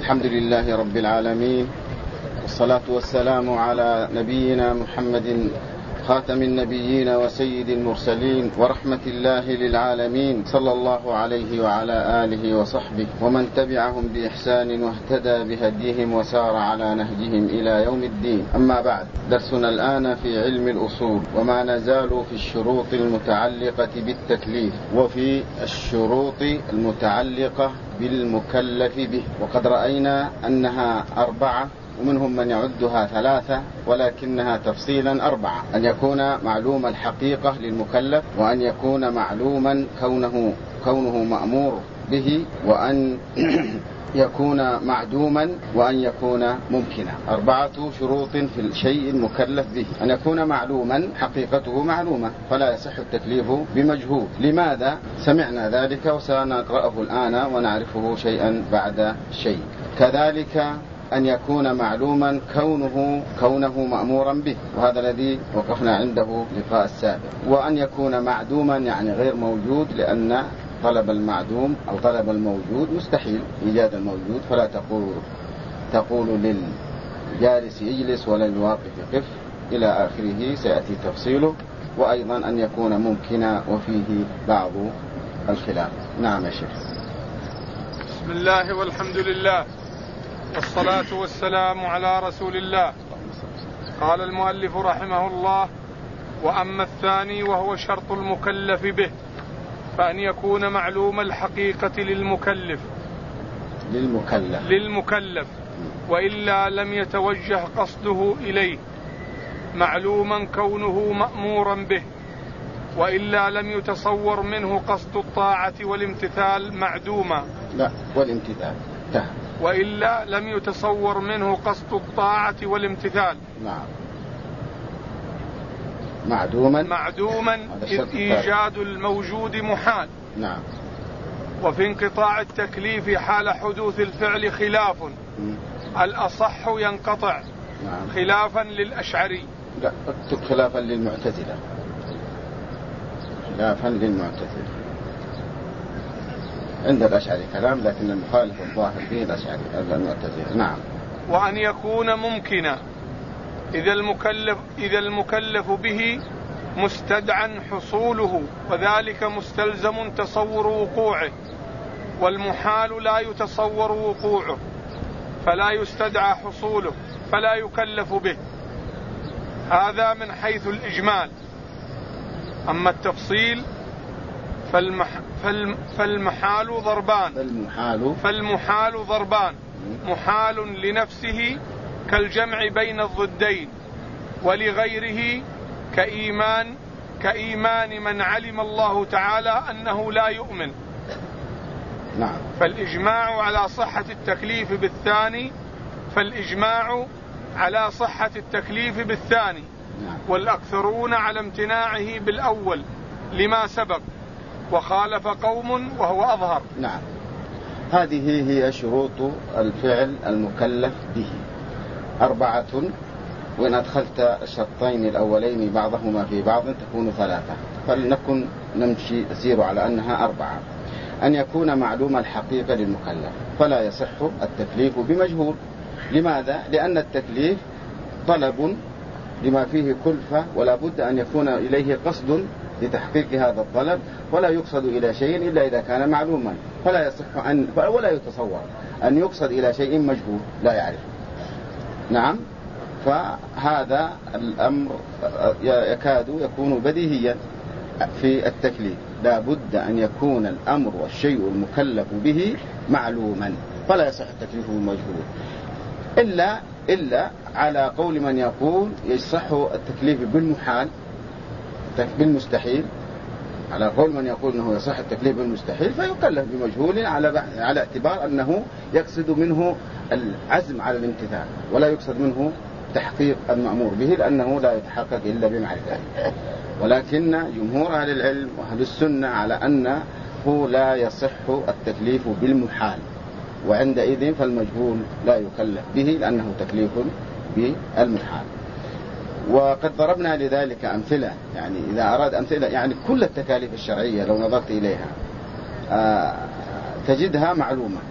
الحمد لله رب العالمين، والصلاة والسلام على نبينا محمد خاتم النبيين وسيد المرسلين ورحمة الله للعالمين، صلى الله عليه وعلى آله وصحبه ومن تبعهم بإحسان واهتدى بهديهم وسار على نهجهم إلى يوم الدين. أما بعد، درسنا الآن في علم الأصول، وما نزال في الشروط المتعلقة بالتكليف وفي الشروط المتعلقة بالمكلف به، وقد رأينا أنها 4 ومنهم من يعدها 3 ولكنها تفصيلا 4: أن يكون معلوم الحقيقة للمكلف، وأن يكون معلوما كونه مأمور به، وأن يكون معدوما، وأن يكون ممكنا. 4 شروط في الشيء المكلف به: أن يكون معلوما، حقيقته معلومة فلا يصح التكليف بمجهول. لماذا؟ سمعنا ذلك وسنقرأه الآن ونعرفه شيئا بعد شيء. كذلك أن يكون معلوما كونه مأمورا به، وهذا الذي وقفنا عنده لقاء السابق. وأن يكون معدوما يعني غير موجود، لأن طلب المعدوم أو طلب الموجود مستحيل إيجاد الموجود، فلا تقول للجالس يجلس ولا للواقف يقف إلى آخره، سيأتي تفصيله. وأيضا أن يكون ممكنا وفيه بعض الخلاف. نعم يا شيخ. بسم الله والحمد لله والصلاة والسلام على رسول الله. قال المؤلف رحمه الله: وأما الثاني وهو شرط المكلف به، فأن يكون معلوم الحقيقة للمكلف وإلا لم يتوجه قصده إليه، معلوما كونه مأمورا به، وإلا لم يتصور منه قصد الطاعة والامتثال معدوما. لا، والامتثال وإلا لم يتصور منه قصد الطاعة والامتثال. نعم. معدوما إذ إيجاد الموجود محال. نعم. وفي انقطاع التكليف حال حدوث الفعل خلاف، الأصح ينقطع. نعم. خلافا للأشعري. لا، اكتب خلافا للمعتزلة. عند الأشعري كلام، لكن المخالف الظاهر فيه الأشعري المعتزلة. نعم. وأن يكون ممكنا إذا المكلف به مستدعى حصوله، وذلك مستلزم تصور وقوعه، والمحال لا يتصور وقوعه فلا يستدعى حصوله فلا يكلف به. هذا من حيث الإجمال. أما التفصيل فالمحال ضربان: محال لنفسه كالجمع بين الضدين، ولغيره كإيمان من علم الله تعالى أنه لا يؤمن. نعم. فالإجماع على صحة التكليف بالثاني، نعم. والأكثرون على امتناعه بالأول لما سبق، وخالف قوم وهو أظهر. نعم. هذه هي شروط الفعل المكلف به 4، وإن أدخلت الشرطين الأولين بعضهما في بعض تكون 3، فلنكن نسير على أنها 4. أن يكون معلوم الحقيقة للمكلف، فلا يصح التكليف بمجهول. لماذا؟ لأن التكليف طلب لما فيه كلفة، ولا بد أن يكون إليه قصد لتحقيق هذا الطلب، ولا يقصد إلى شيء إلا إذا كان معلوما، فلا يصح ولا يتصور أن يقصد إلى شيء مجهول لا يعرف. نعم. فهذا الأمر يكاد يكون بديهيا في التكليف. لا بد أن يكون الأمر والشيء المكلف به معلوما، فلا يصح التكليف بالمجهول، إلا على قول من يقول يصح التكليف بالمستحيل. على قول من يقول أنه يصح التكليف بالمستحيل فيكلف بمجهول على اعتبار أنه يقصد منه العزم على الامتثال، ولا يقصد منه تحقيق المأمور به، لأنه لا يتحقق إلا بمعرفته. ولكن جمهور أهل العلم وأهل السنة على أنه لا يصح التكليف بالمحال، وعندئذ فالمجهول لا يكلف به لأنه تكليف بالمحال. وقد ضربنا لذلك أمثلة، يعني إذا أراد أمثلة، يعني كل التكاليف الشرعية لو نظرت إليها تجدها معلومة،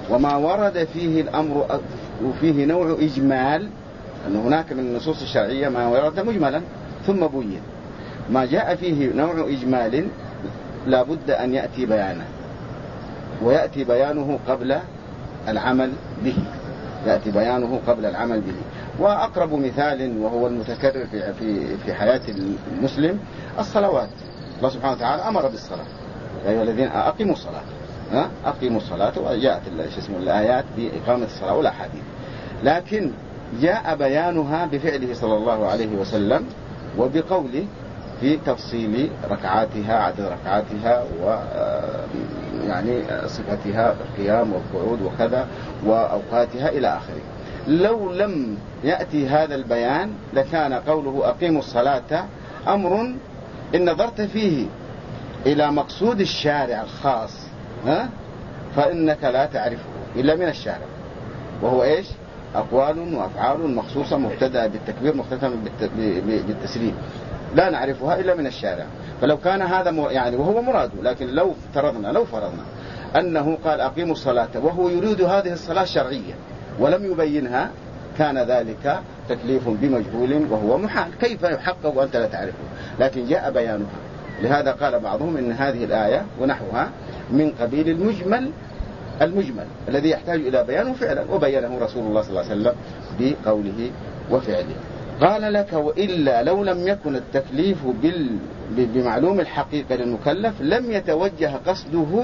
وما ورد فيه الأمر وفيه نوع إجمال، أن هناك من النصوص الشرعية ما ورد مجملا ثم بين، ما جاء فيه نوع إجمال لا بد أن يأتي بيانه، ويأتي بيانه قبل العمل به، يأتي بيانه قبل العمل به. وأقرب مثال وهو المتكرر في حياة المسلم الصلوات. الله سبحانه وتعالى أمر بالصلاة، يا أيها الذين أقيموا الصلاة، أقيموا الصلاة، وجاءت الآيات بإقامة الصلاة والأحاديث، لكن جاء بيانها بفعله صلى الله عليه وسلم وبقوله في تفصيل ركعاتها، عدد ركعاتها، يعني صفتها القيام والقعود وكذا وأوقاتها إلى آخره. لو لم يأتي هذا البيان لكان قوله أقيموا الصلاة أمر إن نظرت فيه إلى مقصود الشارع الخاص فإنك لا تعرفه إلا من الشارع، وهو إيش؟ أقوال وأفعال مخصوصة مبتدأ بالتكبير مختتمة بالتسليم، لا نعرفها إلا من الشارع. فلو كان هذا يعني وهو مراده، لكن لو فرضنا أنه قال أقيموا الصلاة وهو يريد هذه الصلاة الشرعية ولم يبينها، كان ذلك تكليف بمجهول وهو محال، كيف يحقق وأنت لا تعرفه؟ لكن جاء بيانها. لهذا قال بعضهم إن هذه الآية ونحوها من قبيل المجمل الذي يحتاج إلى بيانه فعلا، وبينه رسول الله صلى الله عليه وسلم بقوله وفعله. قال لك وإلا لو لم يكن التكليف بمعلوم الحقيقة للمكلف لم يتوجه قصده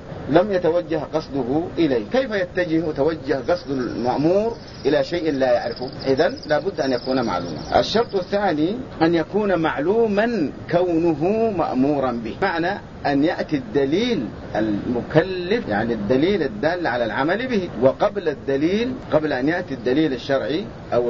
إليه. كيف يتوجه قصد المأمور إلى شيء لا يعرفه؟ إذن لابد أن يكون معلوما. الشرط الثاني أن يكون معلوما كونه مأمورا به، معنى أن يأتي الدليل المكلف، يعني الدليل الدال على العمل به، وقبل الدليل، قبل أن يأتي الدليل الشرعي أو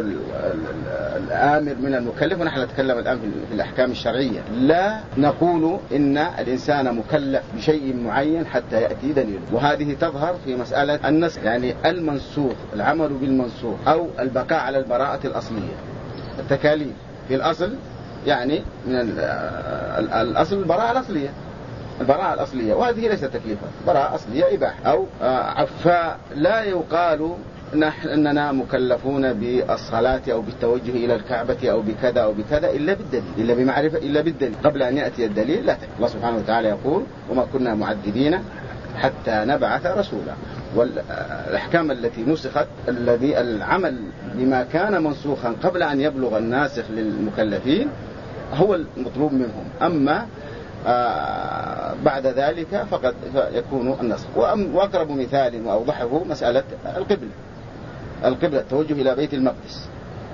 الآمر من المكلف، ونحن نتكلم الآن في الأحكام الشرعية، لا نقول إن الإنسان مكلف بشيء معين حتى يأتي دليل. وهذه تظهر في مسألة النسخ، يعني المنسوخ، العمل بالمنسوخ، أو البقاء على البراءة الأصلية. التكاليف في الأصل يعني من الأصل البراءة الأصلية، وهذه ليست تكليفا، براءة أصلية إباحة أو فلا يقال نحن أننا مكلفون بالصلاة أو بالتوجه إلى الكعبة أو بكذا أو بكذا إلا بالدليل، إلا بمعرفة، إلا بالدليل. قبل أن يأتي الدليل لا تكلف. الله سبحانه وتعالى يقول وما كنا معذبين حتى نبعث رسولا. والأحكام التي نسخت، الذي العمل بما كان منسوخا قبل أن يبلغ الناسخ للمكلفين هو المطلوب منهم، أما بعد ذلك فقد يكون النسخ. وأقرب مثال وأوضحه مسألة القبلة، التوجه إلى بيت المقدس،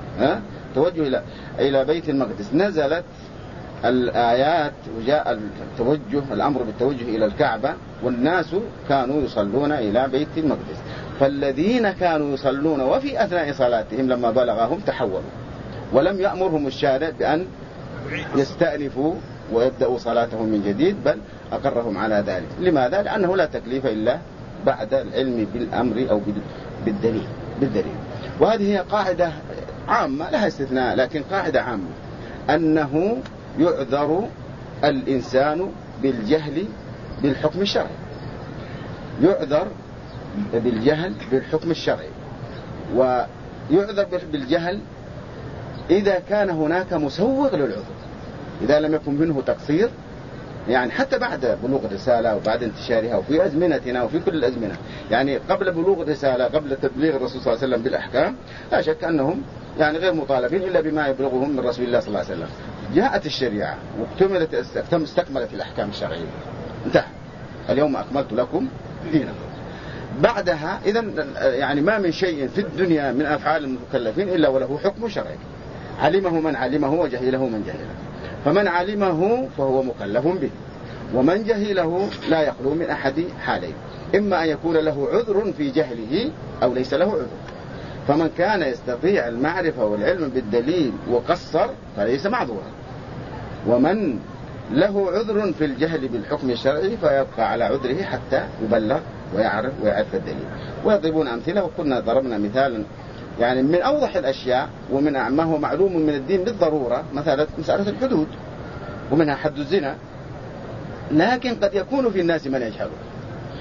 توجه إلى بيت المقدس. نزلت الآيات وجاء الأمر بالتوجه إلى الكعبة، والناس كانوا يصلون إلى بيت المقدس، فالذين كانوا يصلون وفي أثناء صلاتهم لما بلغهم تحولوا، ولم يأمرهم الشارع بأن يستأنفوا ويبدأوا صلاتهم من جديد، بل أقرهم على ذلك. لماذا؟ لأنه لا تكليف إلا بعد العلم بالأمر أو بالدليل. وهذه هي قاعدة عامة لها استثناء، لكن قاعدة عامة أنه يعذر الإنسان بالجهل بالحكم الشرعي، يعذر بالجهل بالحكم الشرعي، ويعذر بالجهل إذا كان هناك مسوغ للعذر، إذا لم يكن منه تقصير، يعني حتى بعد بلوغ الرسالة وبعد انتشارها وفي أزمنتنا وفي كل الأزمنة، يعني قبل بلوغ الرسالة، قبل تبليغ الرسول صلى الله عليه وسلم بالأحكام، لا شك أنهم يعني غير مطالبين إلا بما يبلغهم من رسول الله صلى الله عليه وسلم. جاءت الشريعة استكملت الأحكام الشرعية، انتهى، اليوم أكملت لكم دينكم. بعدها إذن يعني ما من شيء في الدنيا من أفعال المكلفين إلا وله حكم شرعي، علمه من علمه وجهله من جهله. فمن علمه فهو مكلف به، ومن جهله لا يخلو من أحد حالين، إما أن يكون له عذر في جهله أو ليس له عذر. فمن كان يستطيع المعرفة والعلم بالدليل وقصر فليس معذورا، ومن له عذر في الجهل بالحكم الشرعي فيبقى على عذره حتى يبلغ ويعرف الدليل. ويضربون أمثلة، وكنا ضربنا مثالا يعني من أوضح الأشياء ومن ما هو معلوم من الدين بالضرورة، مسألة الحدود، ومنها حد الزنا، لكن قد يكون في الناس من يجهله،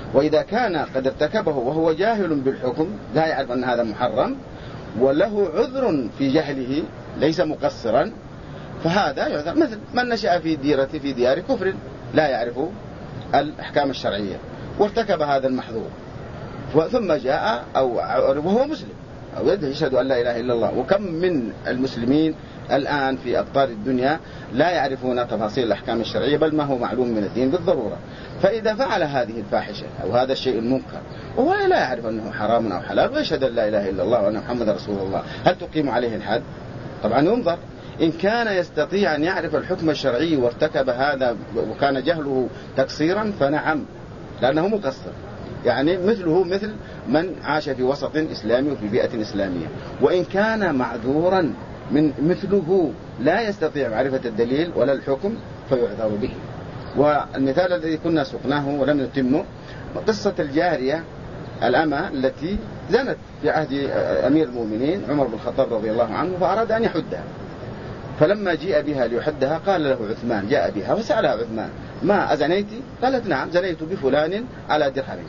وإذا كان قد ارتكبه وهو جاهل بالحكم لا يعرف أن هذا محرم وله عذر في جهله ليس مقصرا فهذا يعذر، مثل من نشأ في ديار كفر لا يعرف الأحكام الشرعية وارتكب هذا المحظور ثم جاء وهو مسلم أو يشهد أن لا إله إلا الله. وكم من المسلمين الآن في أقطار الدنيا لا يعرفون تفاصيل الأحكام الشرعية بل ما هو معلوم من الدين بالضرورة. فإذا فعل هذه الفاحشة أو هذا الشيء المنكر وهو لا يعرف أنه حرام أو حلال ويشهد أن لا إله إلا الله وأن محمد رسول الله، هل تقيم عليه الحد؟ طبعا ينظر. إن كان يستطيع أن يعرف الحكم الشرعي وارتكب هذا وكان جهله تقصيرا فنعم لأنه مقصر، يعني مثله مثل من عاش في وسط إسلامي وفي بيئة إسلامية. وإن كان معذورا من مثله لا يستطيع معرفة الدليل ولا الحكم فيعذر به. والمثال الذي كنا سقناه ولم نتمه قصة الجارية الأمة التي زنت في عهد أمير المؤمنين عمر بن الخطاب رضي الله عنه فأراد أن يحدها، فلما جيء بها ليحدها قال له عثمان، جاء بها وسألها عثمان ما أزنيتي؟ قالت نعم زنيت بفلان على درهمين،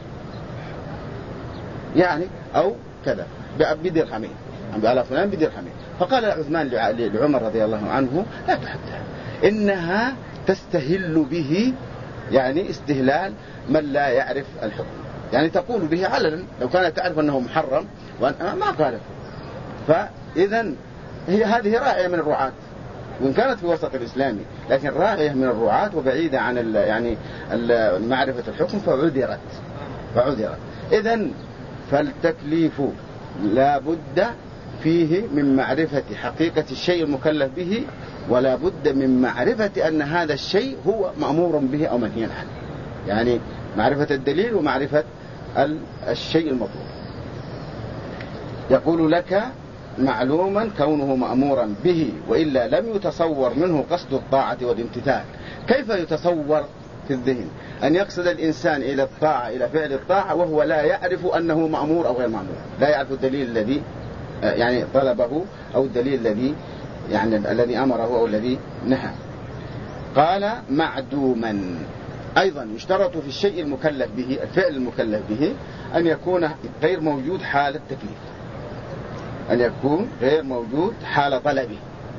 يعني أو كذا بدرهمين، على فلان بدرهمين. فقال عثمان لعمر رضي الله عنه لا تحدها إنها تستهل به، يعني استهلال من لا يعرف الحكم، يعني تقول به علنا لو كانت تعرف أنه محرم وأنها ما قالت. فإذا هذه راعية من الرعاة وإن كانت في وسط الإسلامي لكن راعية من الرعاة وبعيدة عن يعني معرفة الحكم فعذرت. إذن فالتكليف لا بد فيه من معرفة حقيقة الشيء المكلف به ولا بد من معرفة أن هذا الشيء هو مأمور به أو منهي عنه، يعني معرفة الدليل ومعرفة الشيء المطلوب. يقول لك معلوما كونه مأمورا به وإلا لم يتصور منه قصد الطاعة والامتثال. كيف يتصور في الذهن أن يقصد الإنسان إلى الطاعة إلى فعل الطاعة وهو لا يعرف أنه مأمور أو غير مأمور، لا يعرف الدليل الذي يعني طلبه أو الدليل الذي أمره أو الذي نهى. قال معدوما. أيضا يشترط في الشيء المكلف به الفعل المكلف به أن يكون غير موجود حال التكليف، أن يكون غير موجود حال طلبه،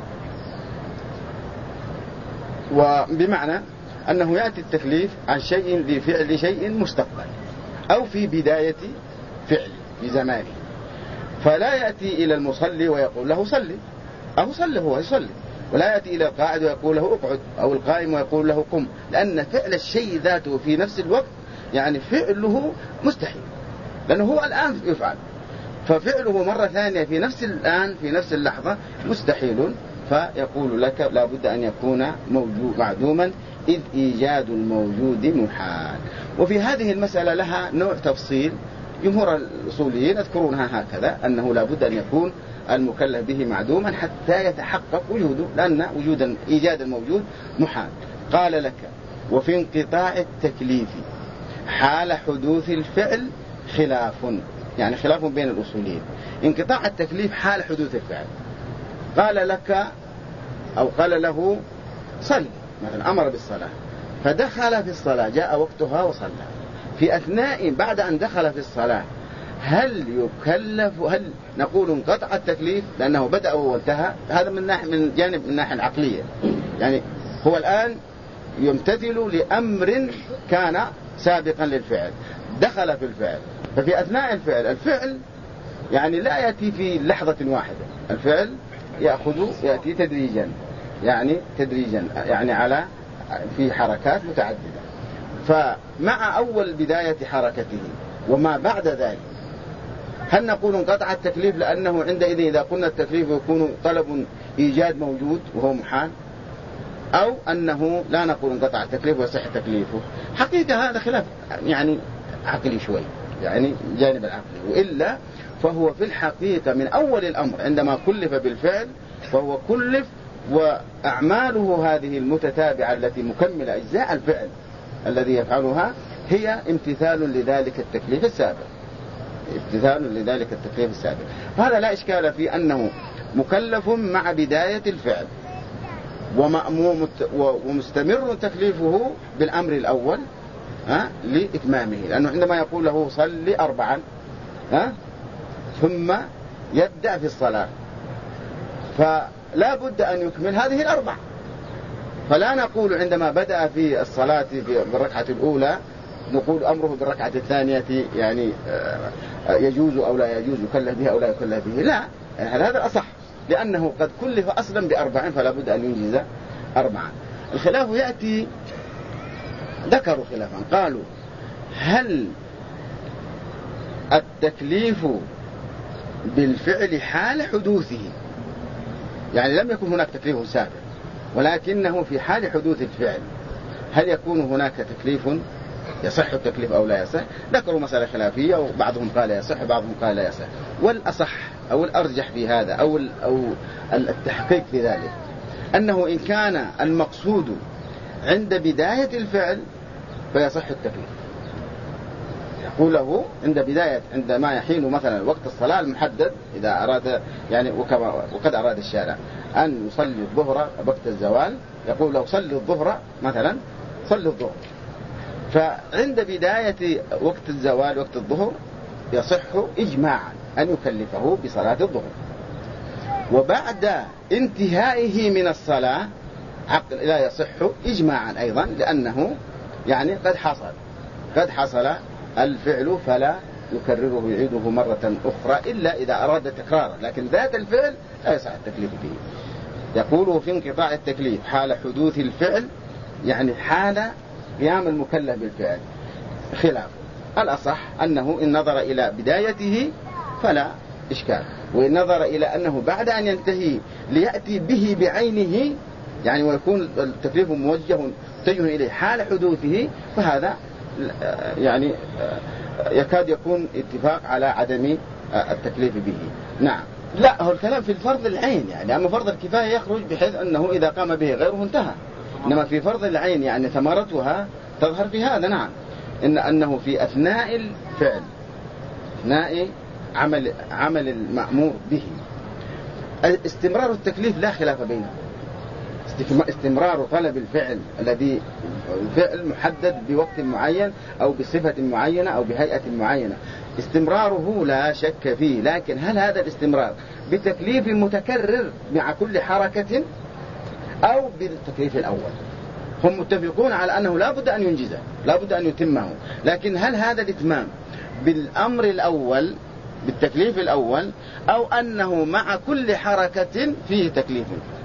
وبمعنى أنه يأتي التكليف عن شيء لفعل شيء مستقبل أو في بداية فعل في زمانه، فلا يأتي إلى المصلي ويقول له صلي أو صلي هو يصلي، ولا يأتي إلى القاعد ويقول له اقعد أو القائم ويقول له قم، لأن فعل الشيء ذاته في نفس الوقت يعني فعله مستحيل لأنه هو الآن يفعل، ففعله مرة ثانية في نفس الآن في نفس اللحظة مستحيل. فيقول لك لا بد أن يكون موجود معدوما إذ إيجاد الموجود محال. وفي هذه المسألة لها نوع تفصيل جمهور الأصوليين يذكرونها هكذا أنه لا بد أن يكون المكلف به معدوما حتى يتحقق وجوده، لأن وجود إيجاد الموجود محال. قال لك وفي انقطاع التكليف حال حدوث الفعل خلاف، يعني خلاف بين الأصوليين. انقطاع التكليف حال حدوث الفعل، قال لك أو قال له صل مثلا، أمر بالصلاة فدخل في الصلاة جاء وقتها وصلى، في أثناء بعد أن دخل في الصلاة هل يكلف؟ هل نقول انقطع التكليف لأنه بدأ وانتهى؟ هذا من جانب من الناحية العقلية، يعني هو الآن يمتثل لأمر كان سابقا للفعل، دخل في الفعل، ففي أثناء الفعل يعني لا يأتي في لحظة واحدة، الفعل يأتي تدريجا، يعني على في حركات متعددة. فمع أول بداية حركته وما بعد ذلك هل نقول انقطع التكليف لأنه عندئذ إذا قلنا التكليف يكون طلب إيجاد موجود وهو محال، أو أنه لا نقول انقطع التكليف ويصح تكليفه؟ حقيقة هذا خلاف يعني عقلي شوي، يعني جانب العقلي، وإلا فهو في الحقيقة من أول الأمر عندما كلف بالفعل فهو كلف، وأعماله هذه المتتابعة التي مكملة أجزاء الفعل الذي يفعلها هي امتثال لذلك التكليف السابق، فهذا لا إشكال في أنه مكلف مع بداية الفعل ومستمر تكليفه بالأمر الأول لإتمامه، لأنه عندما يقول له صلي 4 ثم يبدأ في الصلاة فلا بد أن يكمل هذه 4. فلا نقول عندما بدأ في الصلاة بالركعة الأولى نقول أمره بالركعة الثانية يعني يجوز أو لا يجوز، يكلف به أو لا يكلف به، لا، هذا أصح، لأنه قد كلف أصلا ب4 فلا بد أن ينجز 4. الخلاف يأتي، ذكروا خلافا، قالوا هل التكليف بالفعل حال حدوثه، يعني لم يكن هناك تكليف سابق ولكنه في حال حدوث الفعل، هل يكون هناك تكليف يصح التكليف أو لا يصح؟ ذكروا مسألة خلافية، وبعضهم قال يصح وبعضهم قال لا يصح. والأصح أو الأرجح في هذا أو التحقيق في ذلك أنه إن كان المقصود عند بداية الفعل فيصح التكليف. يقول له عندما يحين مثلا وقت الصلاة المحدد، إذا أراد يعني وقد أراد الشارع أن يصلي الظهر وقت الزوال، يقول له صلي الظهر مثلا، صلي الظهر، فعند بداية وقت الزوال وقت الظهر يصح إجماعا أن يكلفه بصلاة الظهر، وبعد انتهائه من الصلاة لا يصح إجماعا أيضا، لأنه يعني قد حصل الفعل فلا يكرره يعيده مرة أخرى إلا إذا أراد تكراره، لكن ذات الفعل لا يصح التكليف به. يقول في انقطاع التكليف حال حدوث الفعل، يعني حال قيام المكلف بالفعل، خلاف. الأصح أنه إن نظر إلى بدايته فلا إشكال، وإن نظر إلى أنه بعد أن ينتهي ليأتي به بعينه، يعني ويكون التكليف متجه إليه حال حدوثه، فهذا يعني يكاد يكون اتفاق على عدم التكليف به. نعم، لا، هو الكلام في الفرض العين، يعني أما فرض الكفاية يخرج بحيث أنه إذا قام به غيره انتهى، إنما في فرض العين يعني ثمرتها تظهر في هذا. نعم، أنه في أثناء الفعل، أثناء عمل المأمور به، استمرار التكليف لا خلاف بينه. استمرار طلب الفعل الذي الفعل محدد بوقت معين أو بصفة معينة أو بهيئة معينة، استمراره لا شك فيه، لكن هل هذا الاستمرار بتكليف متكرر مع كل حركة أو بالتكليف الأول؟ هم متفقون على أنه لا بد أن ينجزه، لا بد أن يتمه، لكن هل هذا الإتمام بالأمر الأول بالتكليف الأول أو أنه مع كل حركة فيه تكليف؟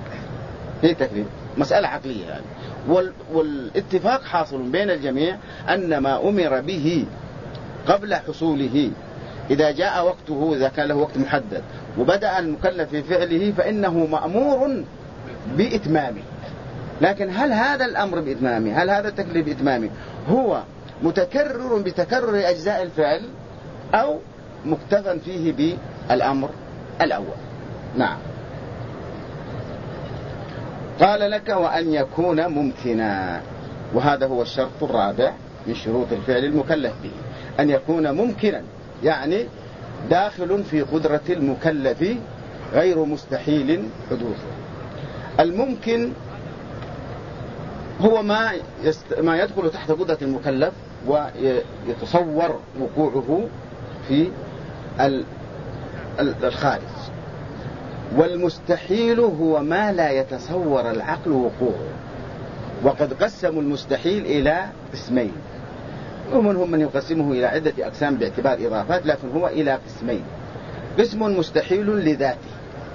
مسألة عقلية يعني. والاتفاق حاصل بين الجميع أن ما أمر به قبل حصوله إذا جاء وقته، إذا كان له وقت محدد وبدأ المكلف في فعله فإنه مأمور بإتمامه. لكن هل هذا الأمر بإتمامه، هل هذا التكليف بإتمامه هو متكرر بتكرر أجزاء الفعل أو مكتفى فيه بالأمر الأول؟ نعم. قال لك وأن يكون ممكنا، وهذا هو الشرط الرابع من شروط الفعل المكلف به، أن يكون ممكنا، يعني داخل في قدرة المكلف غير مستحيل حدوثه. الممكن هو ما يدخل تحت قدرة المكلف ويتصور وقوعه في الخارج، والمستحيل هو ما لا يتصور العقل وقوعه. وقد قسموا المستحيل إلى قسمين، ومنهم من يقسمه إلى عدة أقسام باعتبار إضافات، لكن هو إلى قسمين: قسم مستحيل لذاته،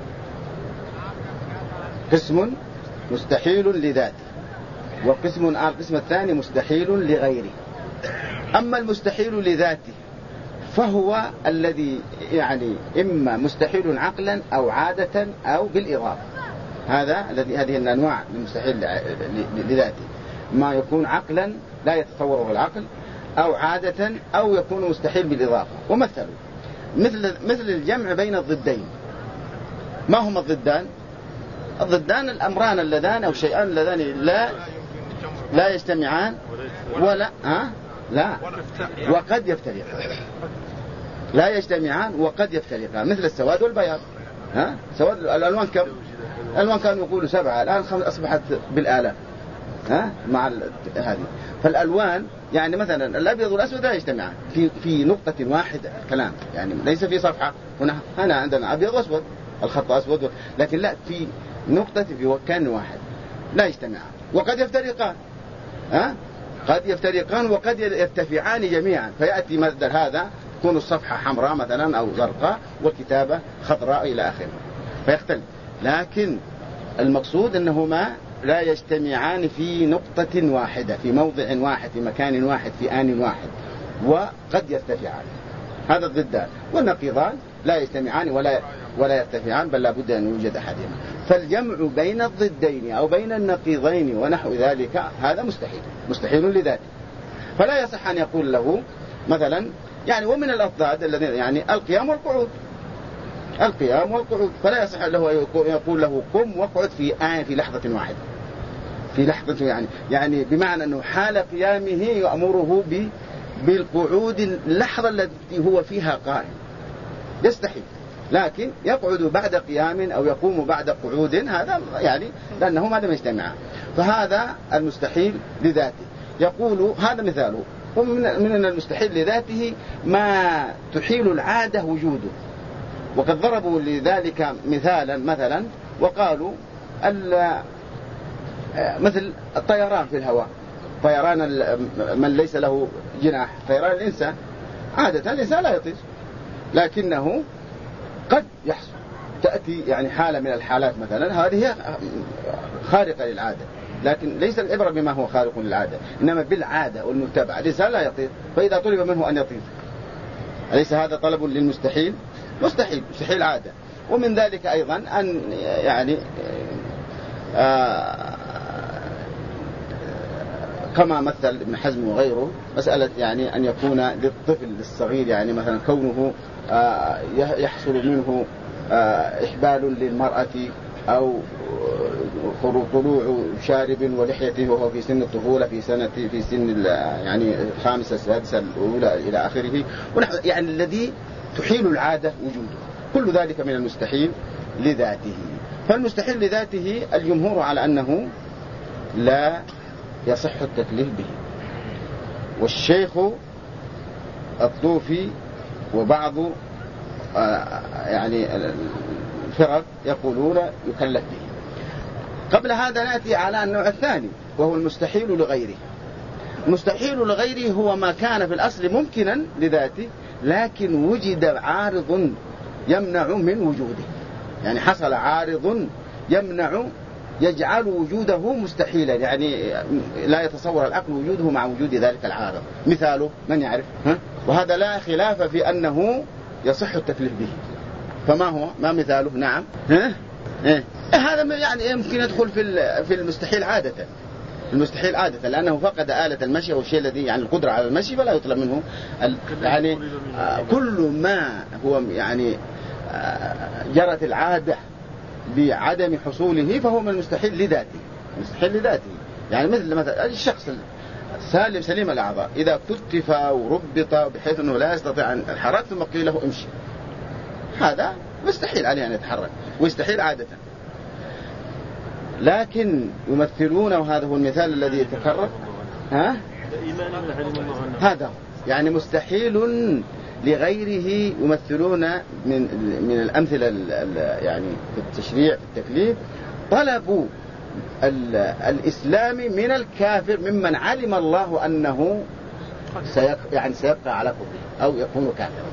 قسم مستحيل لذاته، القسم الثاني مستحيل لغيره. أما المستحيل لذاته فهو الذي يعني إما مستحيل عقلا أو عادة أو بالإضافة. هذه الأنواع من المستحيل لذاته، ما يكون عقلا لا يتصوره العقل، أو عادة، أو يكون مستحيل بالإضافة. ومثلوا مثل الجمع بين الضدين. ما هما الضدان؟ الضدان الأمران اللذان أو شيئان اللذان لا يجتمعان ولا لا وقد يفترقان، لا يجتمعان وقد يفترقان، مثل السواد والبياض. سواد الألوان كم؟ الألوان كانوا يقولوا 7، الآن 5 أصبحت بالآلاف. مع هذه. فالألوان يعني مثلا الأبيض والأسود لا يجتمعان في نقطة واحدة الكلام، يعني ليس في صفحة هنا عندنا أبيض وأسود، الخط أسود، لكن لا في نقطة في مكان واحد لا يجتمعان، وقد يفترقان قد يفترقان وقد يرتفعان جميعا، فيأتي مثل هذا تكون الصفحة حمراء مثلا أو زرقاء والكتابة خضراء إلى آخره فيختلف. لكن المقصود أنهما لا يجتمعان في نقطة واحدة في موضع واحد في مكان واحد في آن واحد، وقد يرتفعان. هذا الضدان، والنقيضان لا يجتمعان ولا يرتفعان، بل لا بد أن يوجد أحدهما. فالجمع بين الضدين أو بين النقيضين ونحو ذلك هذا مستحيل لذاته، فلا يصح أن يقول له مثلا يعني ومن الأضداد الذين يعني القيام والقعود، فلا يصح له يقول له قم واقعد في لحظة واحدة، في لحظة يعني بمعنى أنه حال قيامه يأمره بالقعود اللحظة التي هو فيها قائم، يستحيل. لكن يقعد بعد قيام أو يقوم بعد قعود، هذا يعني لأنه ما لم يجتمع، فهذا المستحيل لذاته. يقول هذا مثاله. ومن المستحيل لذاته ما تحيل العادة وجوده، وقد ضربوا لذلك مثلا وقالوا مثل الطيران في الهواء، طيران من ليس له جناح، طيران الإنسان. عادة الإنسان لا يطير، لكنه قد يحصل تأتي يعني حالة من الحالات مثلا هذه خارقة للعادة، لكن ليس العبرة بما هو خارق للعادة، إنما بالعادة والمتبعة. الإنسان لا يطير، فإذا طلب منه أن يطير أليس هذا طلب للمستحيل؟ مستحيل عادة. ومن ذلك أيضا أن يعني كما مثل ابن حزم وغيره مسألة يعني أن يكون للطفل الصغير يعني مثلا كونه يحصل منه إحبال للمرأة أو طلوع شارب ولحيته وهو في سن الطفولة في سن يعني الخامسة السادسة الأولى إلى آخره، يعني الذي تحيل العادة وجوده، كل ذلك من المستحيل لذاته. فالمستحيل لذاته الجمهور على أنه لا يصح التكليف به، والشيخ الطوفي وبعض يعني الفرق يقولون يكلف به. قبل هذا نأتي على النوع الثاني وهو المستحيل لغيره. المستحيل لغيره هو ما كان في الأصل ممكنا لذاته لكن وجد عارض يمنع من وجوده، يعني حصل عارض يجعل وجوده مستحيلا، يعني لا يتصور العقل وجوده مع وجود ذلك العارض. مثاله من يعرف؟ وهذا لا خلاف في أنه يصح التكليف به. فما هو؟ ما مثاله؟ نعم هذا يعني يمكن يدخل في المستحيل عادة، المستحيل عادة لأنه فقد آلة المشي والشيء الذي يعني القدرة على المشي فلا يطلب منه يعني كل ما هو يعني جرت العادة بعدم حصوله فهو من المستحيل لذاته. يعني مثلا الشخص سليم الأعضاء إذا كتف وربط بحيث أنه لا يستطيع أن الحركة ثم قيل له امشي، هذا مستحيل عليه أن يتحرك ويستحيل عادة. لكن يمثلون، وهذا هو المثال الذي يتكرر هذا يعني مستحيل لغيره. يمثلون من الأمثلة يعني في التشريع في التكليف طلب الإسلام من الكافر ممن علم الله أنه سيبقى على كفره أو يكون كافرا.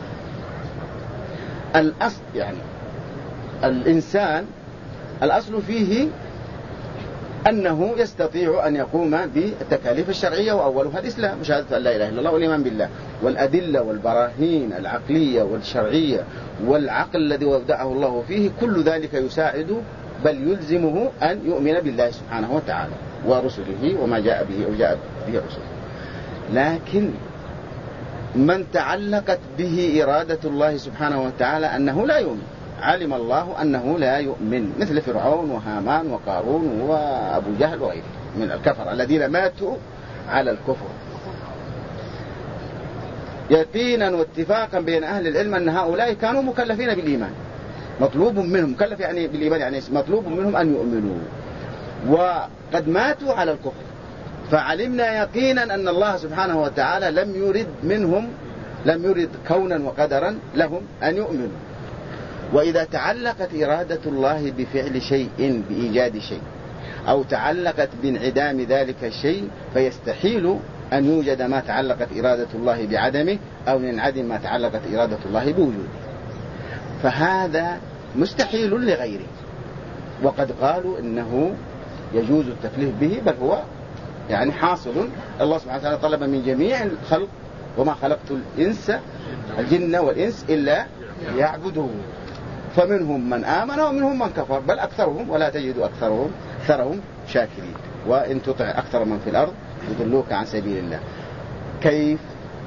الأصل يعني الإنسان الأصل فيه أنه يستطيع أن يقوم بالتكاليف الشرعية، وأولها الإسلام، شهادة أن لا إله إلا الله والإيمان بالله، والأدلة والبراهين العقلية والشرعية والعقل الذي وضعه الله فيه، كل ذلك يساعد بل يلزمه أن يؤمن بالله سبحانه وتعالى ورسله وما جاء به أو جاء به رسله. لكن من تعلقت به إرادة الله سبحانه وتعالى أنه لا يؤمن، علم الله أنه لا يؤمن، مثل فرعون وهامان وقارون وأبو جهل وغيره من الكفر الذين ماتوا على الكفر. يقينا واتفاقا بين أهل العلم أن هؤلاء كانوا مكلفين بالإيمان، مطلوب منهم، مكلف يعني بالإيمان يعني مطلوب منهم أن يؤمنوا، وقد ماتوا على الكفر، فعلمنا يقينا أن الله سبحانه وتعالى لم يرد كونا وقدرا لهم أن يؤمنوا. وإذا تعلقت إرادة الله بفعل شيء بإيجاد شيء أو تعلقت بانعدام ذلك الشيء فيستحيل أن يوجد ما تعلقت إرادة الله بعدمه أو ينعدم ما تعلقت إرادة الله بوجوده، فهذا مستحيل لغيره. وقد قالوا إنه يجوز التكليف به، بل هو يعني حاصل. الله سبحانه وتعالى طلب من جميع الخلق وما خلقت الجن والإنس إلا يعبدون، فمنهم من آمن ومنهم من كفر، بل أكثرهم ولا تجد أكثرهم شاكرين. وإن تطع أكثر من في الأرض يضلوك عن سبيل الله. كيف؟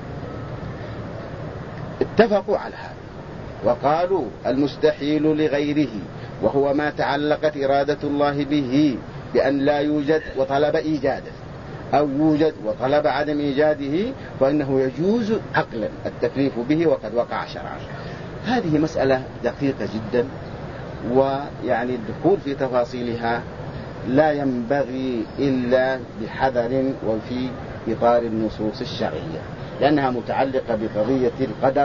اتفقوا على هذا وقالوا المستحيل لغيره وهو ما تعلقت إرادة الله به بأن لا يوجد وطلب إيجاده أو يوجد وطلب عدم إيجاده، فإنه يجوز عقلا التكليف به وقد وقع شرعا. هذه مسألة دقيقة جدا، ويعني الدخول في تفاصيلها لا ينبغي إلا بحذر وفي إطار النصوص الشرعية، لأنها متعلقة بقضية القدر.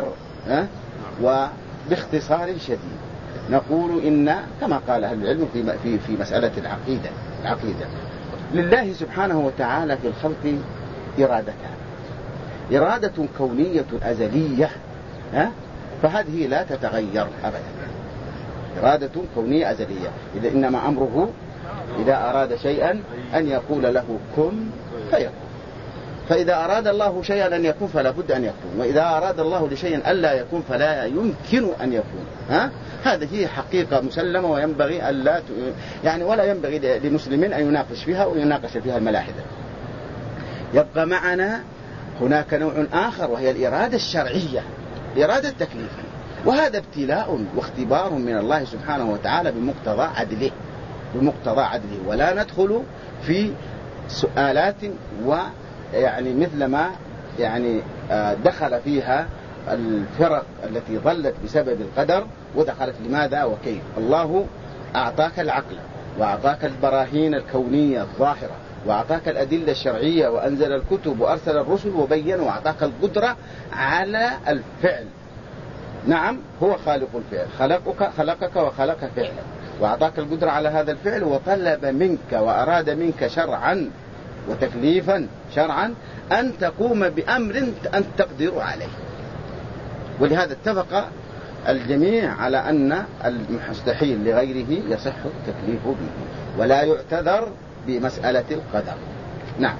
وباختصار شديد نقول إن كما قال أهل العلم في مسألة العقيدة لله سبحانه وتعالى في الخلق إرادتان: إرادة كونية أزلية فهذه لا تتغير أبدا، إرادة كونية أزلية. إذا إنما أمره إذا أراد شيئا أن يقول له كن فيكون، فإذا أراد الله شيئا أن يكون فلا بد أن يكون، وإذا أراد الله لشيء ألا يكون فلا يمكن أن يكون. هذه حقيقة مسلمة وينبغي ألا يعني ولا ينبغي لمسلم أن يناقش فيها ويناقش فيها الملاحدة. يبقى معنا هناك نوع آخر وهي الإرادة الشرعية، الإرادة التكليفية، وهذا ابتلاء واختبار من الله سبحانه وتعالى بمقتضى عدله، ولا ندخل في سؤالات ويعني مثل ما يعني دخل فيها الفرق التي ضلت بسبب القدر ودخلت لماذا وكيف. الله أعطاك العقل وأعطاك البراهين الكونية الظاهرة وأعطاك الأدلة الشرعية وأنزل الكتب وأرسل الرسل وبين وأعطاك القدرة على الفعل. نعم هو خالق الفعل، خلقك وخلق فعلا وأعطاك القدرة على هذا الفعل، وطلب منك وأراد منك شرعا وتكليفا شرعا أن تقوم بأمر أنت تقدر عليه. ولهذا اتفق الجميع على أن المستحيل لغيره يصح التكليف به ولا يعتذر بمسألة القدر. نعم.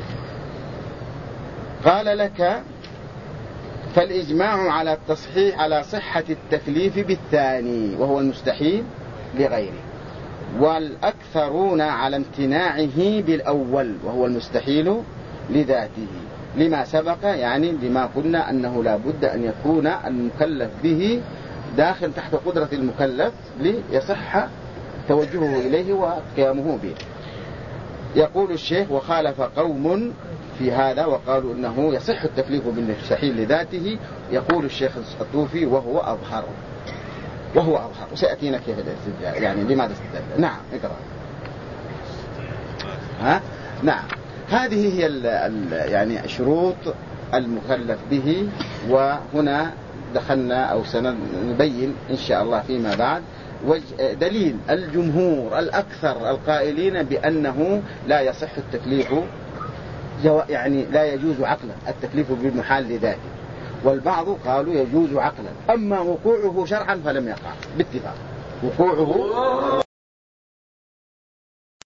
قال لك فالإجماع على التصحيح على صحة التكليف بالثاني وهو المستحيل لغيره، والأكثرون على امتناعه بالأول وهو المستحيل لذاته، لما سبق يعني لما قلنا أنه لا بد أن يكون المكلف به داخل تحت قدرة المكلف ليصح توجهه إليه وقيامه به. يقول الشيخ وخالف قوم في هذا وقالوا إنه يصح التكليف بالمستحيل لذاته. يقول الشيخ الطوفي وهو أظهر وسيأتينا كيف الاستدلال يعني لماذا استدل. نعم اقرأ. نعم هذه هي يعني شروط المكلف به، وهنا دخلنا أو سنبين إن شاء الله فيما بعد دليل الجمهور الأكثر القائلين بأنه لا يصح التكليف يعني لا يجوز عقلا التكليف بالمحال لذاته، والبعض قالوا يجوز عقلا، أما وقوعه شرعا فلم يقع باتفاق وقوعه